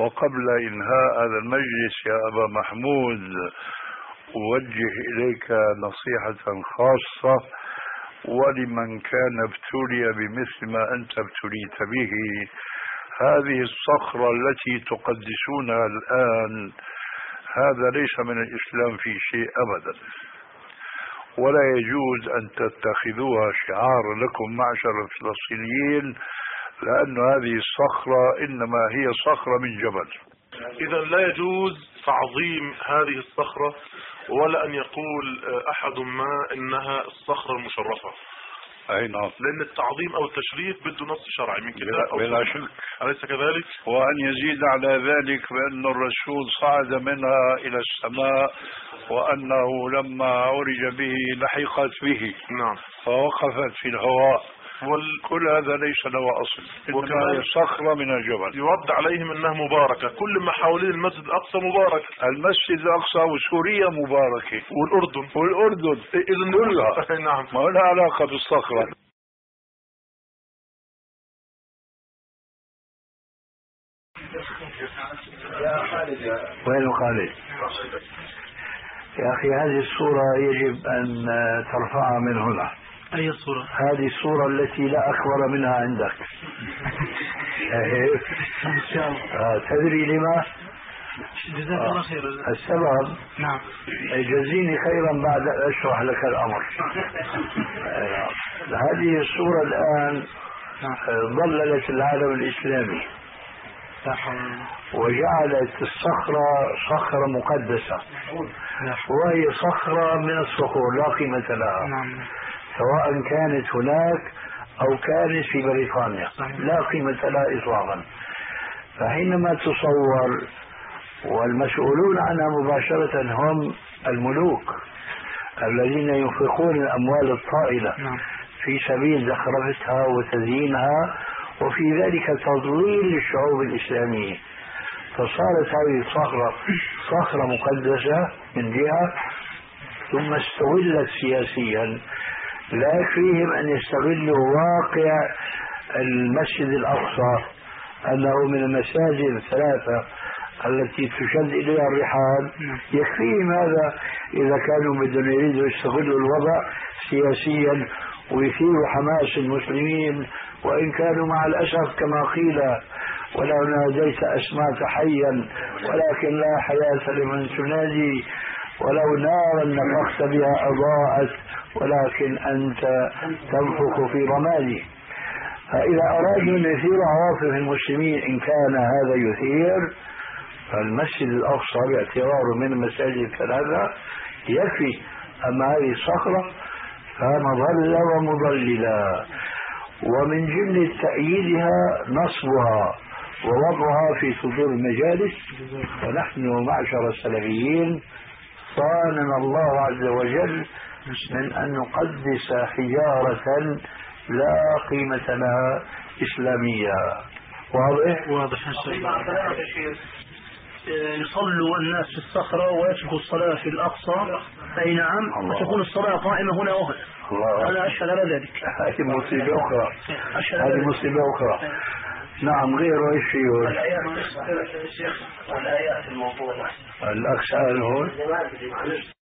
وقبل إنهاء هذا المجلس يا أبا محمود أوجه إليك نصيحة خاصة ولمن كان ابتلي بمثل ما أنت ابتليت به. هذه الصخرة التي تقدسونها الآن هذا ليس من الإسلام في شيء أبدا، ولا يجوز أن تتخذوها شعار لكم معشر الفلسطينيين، لأن هذه الصخرة إنما هي صخرة من جبل. إذا لا يجوز تعظيم هذه الصخرة، ولا أن يقول أحد ما إنها الصخرة المشرفة. أي نعم، لأن التعظيم أو التشريف بده نص شرعي من كتاب أو بلا شك، شك. أليس كذلك؟ وأن يزيد على ذلك بأن الرسول صعد منها إلى السماء، وأنه لما عرج به لحقت به. نعم. فوقفت في الهواء. كل هذا ليس له أصل، إنما هي صخرة من الجبل. يرد عليهم أنها مباركة، كل ما حوالين المسجد الأقصى مبارك. المسجد الأقصى وسوريا مباركة، والأردن إذن كلها. نعم، ما لها علاقة بالصخرة. وين خالد؟ يا أخي هذه الصورة يجب أن ترفعها من هنا. أي الصورة؟ هذه الصورة التي لا أكبر منها عندك. تدري لما؟ جزاك الله خير. السبب؟ نعم. جزيني خيرا بعد أن أشرح لك الأمر. هذه الصورة الآن ضللت العالم الإسلامي وجعلت الصخرة صخرة مقدسة، وهي صخرة من الصخور لا قيمة لها، سواء كانت هناك أو كانت في بريطانيا، لا قيمة لها إطلاقا. فحينما تصور والمسؤولون عنها مباشرة هم الملوك الذين ينفقون الأموال الطائلة في سبيل زخرفتها وتزيينها، وفي ذلك تضليل الشعوب الإسلامية، فصارت هذه الصخرة صخرة مقدسة من جهة، ثم استغلت سياسيا. لا يكفيهم أن يستغلوا واقع المسجد الأقصى أنه من المساجد الثلاثة التي تشد إليها الرحال، يكفيهم هذا إذا كانوا بدهم يريدوا يستغلوا الوضع سياسيا ويثيروا حماس المسلمين، وإن كانوا مع الأسف كما قيل ولو ناديت أسماك حيا ولكن لا حياة لمن تنادي، ولو نارا نفخت بها أضاءت ولكن أنت تنفخ في رمادي. فإذا أرادوا أن يثيروا عواطف المسلمين إن كان هذا يثير، فالمسجد الأقصى باعتباره من المساجد الثلاثة يكفي. أما هذه الصخرة فمظلة ومضللة، ومن جملة تأييدها نصبها ووضعها في صدور المجالس. ونحن معشر السلفيين صاننا الله عز وجل من أن نقدس حجارة لا قيمة لها إسلامية. واضح؟ واضح. يصلوا الناس في الصخرة ويتركوا الصلاة في الأقصى. أي نعم، وتكون الصلاة قائمة هنا وهنا. أنا أشهد على ذلك. هذه مصيبة أخرى. هذه مصيبة أخرى. نعم. غيره ايش فيه؟ الآيات الموضوعة. الأقسال هون